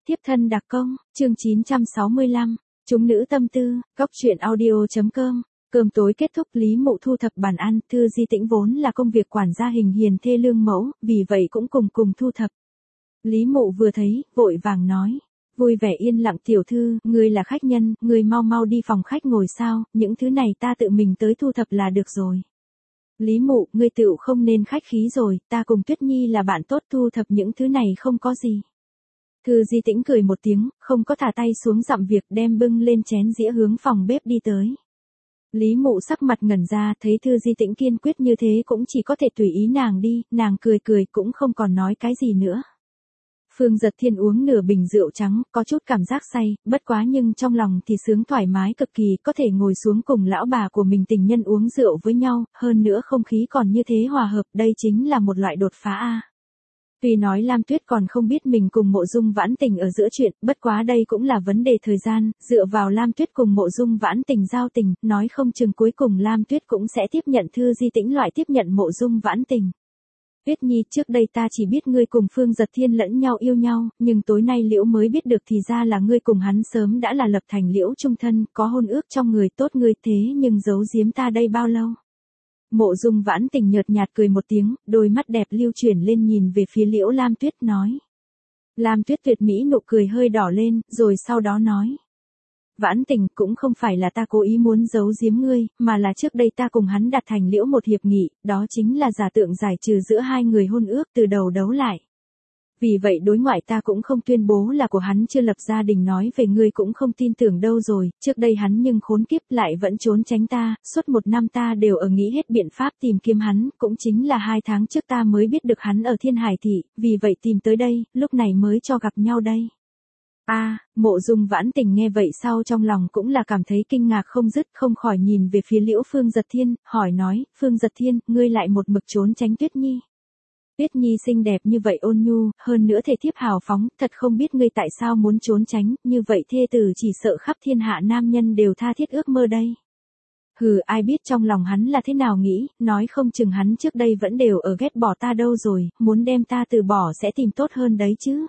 Tiếp thân đặc công, chương 965, chúng nữ tâm tư, góc truyện audio.com. Cơm tối kết thúc, Lý Mộ thu thập bàn ăn, Thư Di Tĩnh vốn là công việc quản gia hiền hiền thê lương mẫu, vì vậy cũng cùng thu thập. Lý Mộ vừa thấy, vội vàng nói, vui vẻ yên lặng tiểu thư, ngươi là khách nhân, ngươi mau đi phòng khách ngồi sao, những thứ này ta tự mình tới thu thập là được rồi. Lý Mộ, ngươi tựu không nên khách khí rồi, ta cùng Tuyết Nhi là bạn tốt, thu thập những thứ này không có gì. Thư Di Tĩnh cười một tiếng, không có thả tay xuống dặm việc, đem bưng lên chén dĩa hướng phòng bếp đi tới. Lý Mộ sắc mặt ngẩn ra, thấy Thư Di Tĩnh kiên quyết như thế cũng chỉ có thể tùy ý nàng đi, nàng cười cũng không còn nói cái gì nữa. Phương Giật Thiên uống nửa bình rượu trắng, có chút cảm giác say, bất quá nhưng trong lòng thì sướng thoải mái cực kỳ, có thể ngồi xuống cùng lão bà của mình tình nhân uống rượu với nhau, hơn nữa không khí còn như thế hòa hợp, đây chính là một loại đột phá a. Tuy nói Lam Tuyết còn không biết mình cùng Mộ Dung Vãn Tình ở giữa chuyện, bất quá đây cũng là vấn đề thời gian, dựa vào Lam Tuyết cùng Mộ Dung Vãn Tình giao tình, nói không chừng cuối cùng Lam Tuyết cũng sẽ tiếp nhận Thư Di Tĩnh loại tiếp nhận Mộ Dung Vãn Tình. Tuyết Nhi, trước đây ta chỉ biết ngươi cùng Phương Giật Thiên lẫn nhau yêu nhau, nhưng tối nay Liễu mới biết được thì ra là ngươi cùng hắn sớm đã là lập thành Liễu chung thân, có hôn ước trong người tốt ngươi thế nhưng giấu giếm ta đây bao lâu. Mộ Dung Vãn Tình nhợt nhạt cười một tiếng, đôi mắt đẹp lưu chuyển lên nhìn về phía Liễu Lam Tuyết nói. Lam Tuyết tuyệt mỹ nụ cười hơi đỏ lên, rồi sau đó nói. Vãn Tình, cũng không phải là ta cố ý muốn giấu giếm ngươi, mà là trước đây ta cùng hắn đặt thành Liễu một hiệp nghị, đó chính là giả tượng giải trừ giữa hai người hôn ước từ đầu đấu lại. Vì vậy đối ngoại ta cũng không tuyên bố là của hắn chưa lập gia đình, nói về ngươi cũng không tin tưởng đâu rồi, trước đây hắn nhưng khốn kiếp lại vẫn trốn tránh ta, suốt 1 năm ta đều ở nghĩ hết biện pháp tìm kiếm hắn, cũng chính là 2 tháng trước ta mới biết được hắn ở Thiên Hải Thị, vì vậy tìm tới đây, lúc này mới cho gặp nhau đây. Mộ Dung Vãn Tình nghe vậy sau trong lòng cũng là cảm thấy kinh ngạc không dứt, không khỏi nhìn về phía Liễu Phương Giật Thiên, hỏi nói, Phương Giật Thiên, ngươi lại một mực trốn tránh Tuyết Nhi. Tuyết Nhi xinh đẹp như vậy ôn nhu, hơn nữa thể thiếp hào phóng, thật không biết ngươi tại sao muốn trốn tránh, như vậy thê tử chỉ sợ khắp thiên hạ nam nhân đều tha thiết ước mơ đây. Hừ, ai biết trong lòng hắn là thế nào nghĩ, nói không chừng hắn trước đây vẫn đều ở ghét bỏ ta đâu rồi, muốn đem ta từ bỏ sẽ tìm tốt hơn đấy chứ.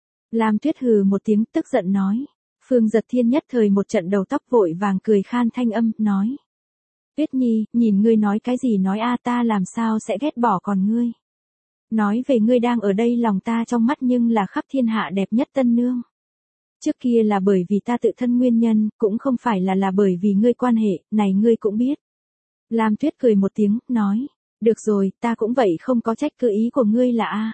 Lam Tuyết hừ một tiếng tức giận nói. Phương Giật Thiên nhất thời một trận đầu tóc vội vàng cười khan thanh âm, nói. Tuyết Nhi, nhìn ngươi nói cái gì nói ta làm sao sẽ ghét bỏ còn ngươi. Nói về ngươi đang ở đây lòng ta trong mắt nhưng là khắp thiên hạ đẹp nhất tân nương. Trước kia là bởi vì ta tự thân nguyên nhân, cũng không phải là bởi vì ngươi quan hệ, này ngươi cũng biết. Lam Tuyết cười một tiếng, nói. Được rồi, ta cũng vậy không có trách cứ ý của ngươi là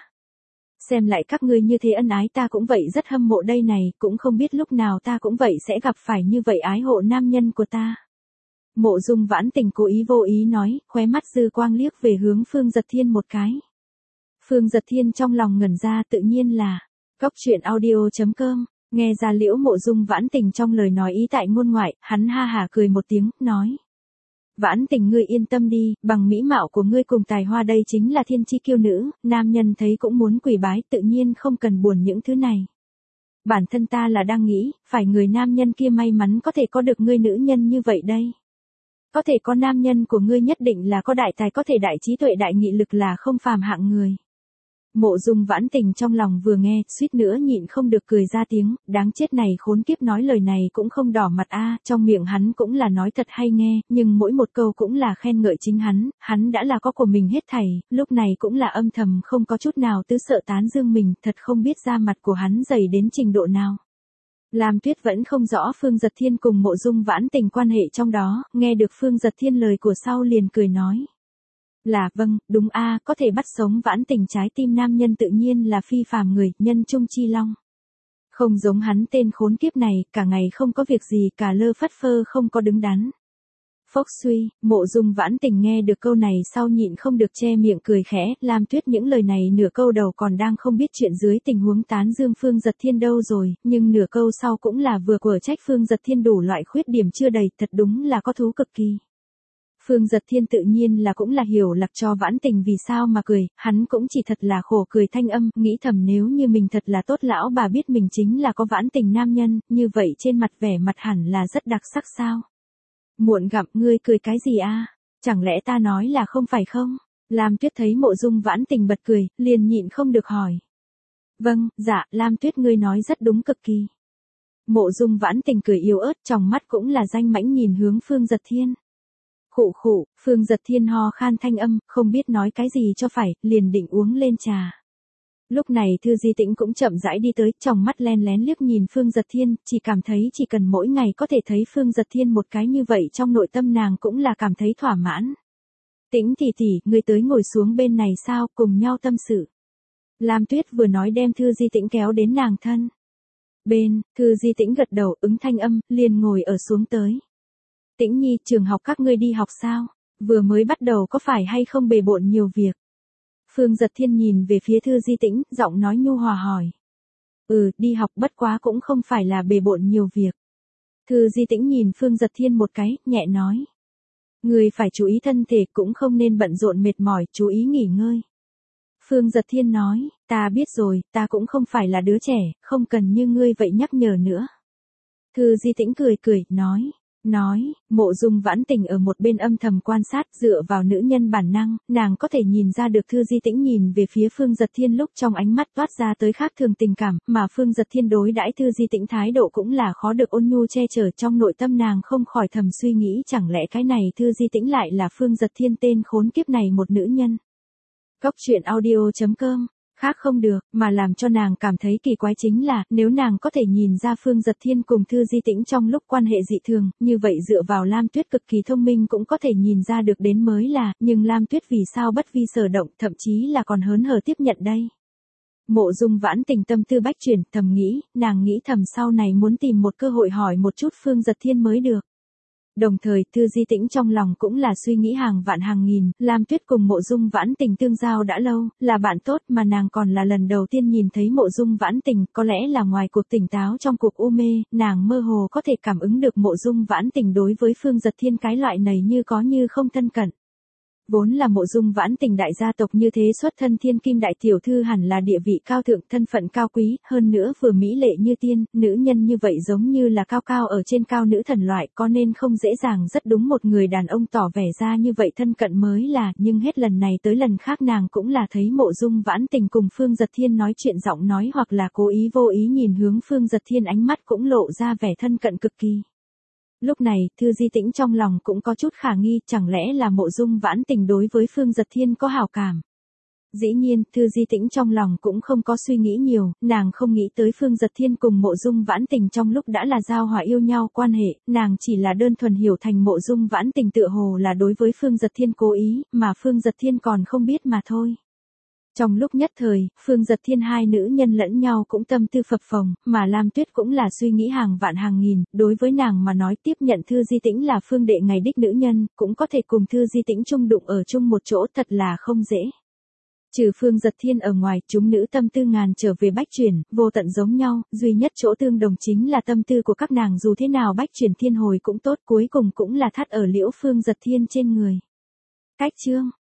Xem lại các ngươi như thế ân ái ta cũng vậy rất hâm mộ đây này, cũng không biết lúc nào ta cũng vậy sẽ gặp phải như vậy ái hộ nam nhân của ta. Mộ Dung Vãn Tình cố ý vô ý nói, khóe mắt dư quang liếc về hướng Phương Giật Thiên một cái. Phương Giật Thiên trong lòng ngẩn ra tự nhiên là, góc truyện audio.com, nghe ra Liễu Mộ Dung Vãn Tình trong lời nói ý tại ngôn ngoại, hắn ha hả cười một tiếng, nói. Vãn Tình ngươi yên tâm đi, bằng mỹ mạo của ngươi cùng tài hoa đây chính là thiên chi kiêu nữ, nam nhân thấy cũng muốn quỳ bái, tự nhiên không cần buồn những thứ này. Bản thân ta là đang nghĩ, phải người nam nhân kia may mắn có thể có được ngươi nữ nhân như vậy đây. Có thể có nam nhân của ngươi nhất định là có đại tài, có thể đại trí tuệ đại nghị lực, là không phàm hạng người. Mộ Dung Vãn Tình trong lòng vừa nghe, suýt nữa nhịn không được cười ra tiếng, đáng chết này khốn kiếp nói lời này cũng không đỏ mặt trong miệng hắn cũng là nói thật hay nghe, nhưng mỗi một câu cũng là khen ngợi chính hắn đã là có của mình hết thảy, lúc này cũng là âm thầm không có chút nào tứ sợ tán dương mình, thật không biết da mặt của hắn dày đến trình độ nào. Lam Tuyết vẫn không rõ Phương Giật Thiên cùng Mộ Dung Vãn Tình quan hệ trong đó, nghe được Phương Giật Thiên lời của sau liền cười nói. Là vâng, đúng có thể bắt sống Vãn Tình trái tim nam nhân tự nhiên là phi phàm người, nhân trung chi long. Không giống hắn tên khốn kiếp này, cả ngày không có việc gì, cả lơ phất phơ không có đứng đắn. Phốc suy, Mộ Dung Vãn Tình nghe được câu này sau nhịn không được che miệng cười khẽ, Lam Tuyết những lời này nửa câu đầu còn đang không biết chuyện dưới tình huống tán dương Phương Giật Thiên đâu rồi, nhưng nửa câu sau cũng là vừa quở trách Phương Giật Thiên đủ loại khuyết điểm chưa đầy, thật đúng là có thú cực kỳ. Phương Giật Thiên tự nhiên là cũng là hiểu lạc cho Vãn Tình vì sao mà cười, hắn cũng chỉ thật là khổ cười thanh âm, nghĩ thầm nếu như mình thật là tốt lão bà biết mình chính là có Vãn Tình nam nhân, như vậy trên mặt vẻ mặt hẳn là rất đặc sắc sao. Muộn gặp ngươi cười cái gì chẳng lẽ ta nói là không phải không? Lam Tuyết thấy Mộ Dung Vãn Tình bật cười, liền nhịn không được hỏi. Vâng, dạ, Lam Tuyết ngươi nói rất đúng cực kỳ. Mộ Dung Vãn Tình cười yếu ớt, trong mắt cũng là danh mãnh nhìn hướng Phương Giật Thiên. Khụ khụ, Phương Giật Thiên ho khan thanh âm, không biết nói cái gì cho phải, liền định uống lên trà. Lúc này Thư Di Tĩnh cũng chậm rãi đi tới, trong mắt len lén liếc nhìn Phương Giật Thiên, chỉ cảm thấy chỉ cần mỗi ngày có thể thấy Phương Giật Thiên một cái như vậy trong nội tâm nàng cũng là cảm thấy thỏa mãn. Tĩnh tỷ tỷ, người tới ngồi xuống bên này sao, cùng nhau tâm sự. Lam Tuyết vừa nói đem Thư Di Tĩnh kéo đến nàng thân. Bên, Thư Di Tĩnh gật đầu ứng thanh âm, liền ngồi ở xuống tới. Tĩnh nhi, trường học các ngươi đi học sao? Vừa mới bắt đầu có phải hay không bề bộn nhiều việc? Phương Giật Thiên nhìn về phía Thư Di Tĩnh, giọng nói nhu hòa hỏi. Đi học bất quá cũng không phải là bề bộn nhiều việc. Thư Di Tĩnh nhìn Phương Giật Thiên một cái, nhẹ nói. Người phải chú ý thân thể cũng không nên bận rộn mệt mỏi, chú ý nghỉ ngơi. Phương Giật Thiên nói, ta biết rồi, ta cũng không phải là đứa trẻ, không cần như ngươi vậy nhắc nhở nữa. Thư Di Tĩnh cười, nói, Mộ Dung Vãn Tình ở một bên âm thầm quan sát dựa vào nữ nhân bản năng, nàng có thể nhìn ra được Thư Di Tĩnh nhìn về phía Phương Giật Thiên lúc trong ánh mắt toát ra tới khác thường tình cảm, mà Phương Giật Thiên đối đãi Thư Di Tĩnh thái độ cũng là khó được ôn nhu che chở, trong nội tâm nàng không khỏi thầm suy nghĩ chẳng lẽ cái này Thư Di Tĩnh lại là Phương Giật Thiên tên khốn kiếp này một nữ nhân. Góc truyện audio.com, khác không được, mà làm cho nàng cảm thấy kỳ quái chính là, nếu nàng có thể nhìn ra Phương Giật Thiên cùng Thư Di Tĩnh trong lúc quan hệ dị thường, như vậy dựa vào Lam Tuyết cực kỳ thông minh cũng có thể nhìn ra được đến mới là, nhưng Lam Tuyết vì sao bất vi sở động, thậm chí là còn hớn hở tiếp nhận đây. Mộ Dung Vãn Tình tâm tư bách chuyển, thầm nghĩ, nàng nghĩ thầm sau này muốn tìm một cơ hội hỏi một chút Phương Giật Thiên mới được. Đồng thời, Thư Di Tĩnh trong lòng cũng là suy nghĩ hàng vạn hàng nghìn, Lam Tuyết cùng Mộ Dung Vãn Tình tương giao đã lâu, là bạn tốt mà nàng còn là lần đầu tiên nhìn thấy Mộ Dung Vãn Tình, có lẽ là ngoài cuộc tỉnh táo trong cuộc u mê, nàng mơ hồ có thể cảm ứng được Mộ Dung Vãn Tình đối với Phương Giật Thiên cái loại này như có như không thân cận. Vốn là Mộ Dung Vãn Tình đại gia tộc như thế xuất thân thiên kim đại tiểu thư hẳn là địa vị cao thượng, thân phận cao quý, hơn nữa vừa mỹ lệ như tiên, nữ nhân như vậy giống như là cao cao ở trên cao nữ thần loại, có nên không dễ dàng rất đúng một người đàn ông tỏ vẻ ra như vậy thân cận mới là, nhưng hết lần này tới lần khác nàng cũng là thấy Mộ Dung Vãn Tình cùng Phương Giật Thiên nói chuyện giọng nói hoặc là cố ý vô ý nhìn hướng Phương Giật Thiên ánh mắt cũng lộ ra vẻ thân cận cực kỳ. Lúc này, Thư Di Tĩnh trong lòng cũng có chút khả nghi, chẳng lẽ là Mộ Dung Vãn Tình đối với Phương Giật Thiên có hảo cảm. Dĩ nhiên, Thư Di Tĩnh trong lòng cũng không có suy nghĩ nhiều, nàng không nghĩ tới Phương Giật Thiên cùng Mộ Dung Vãn Tình trong lúc đã là giao hòa yêu nhau quan hệ, nàng chỉ là đơn thuần hiểu thành Mộ Dung Vãn Tình tựa hồ là đối với Phương Giật Thiên cố ý, mà Phương Giật Thiên còn không biết mà thôi. Trong lúc nhất thời, Phương Giật Thiên hai nữ nhân lẫn nhau cũng tâm tư phập phồng, mà Lam Tuyết cũng là suy nghĩ hàng vạn hàng nghìn, đối với nàng mà nói tiếp nhận Thư Di Tĩnh là Phương đệ ngày đích nữ nhân, cũng có thể cùng Thư Di Tĩnh chung đụng ở chung một chỗ thật là không dễ. Trừ Phương Giật Thiên ở ngoài, chúng nữ tâm tư ngàn trở về bách chuyển, vô tận giống nhau, duy nhất chỗ tương đồng chính là tâm tư của các nàng dù thế nào bách chuyển thiên hồi cũng tốt cuối cùng cũng là thắt ở liễu Phương Giật Thiên trên người. Cách chương